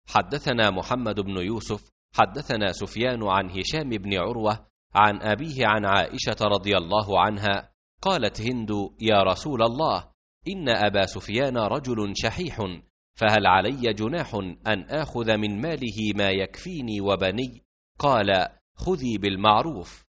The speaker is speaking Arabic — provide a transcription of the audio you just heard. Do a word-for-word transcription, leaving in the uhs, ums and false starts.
حدثنا محمد بن يوسف حدثنا سفيان عن هشام بن عروة عن أبيه عن عائشة رضي الله عنها قالت هند: يا رسول الله، إن أبا سفيان رجل شحيح، فهل علي جناح أن آخذ من ماله ما يكفيني وبني؟ قال: خذي بالمعروف.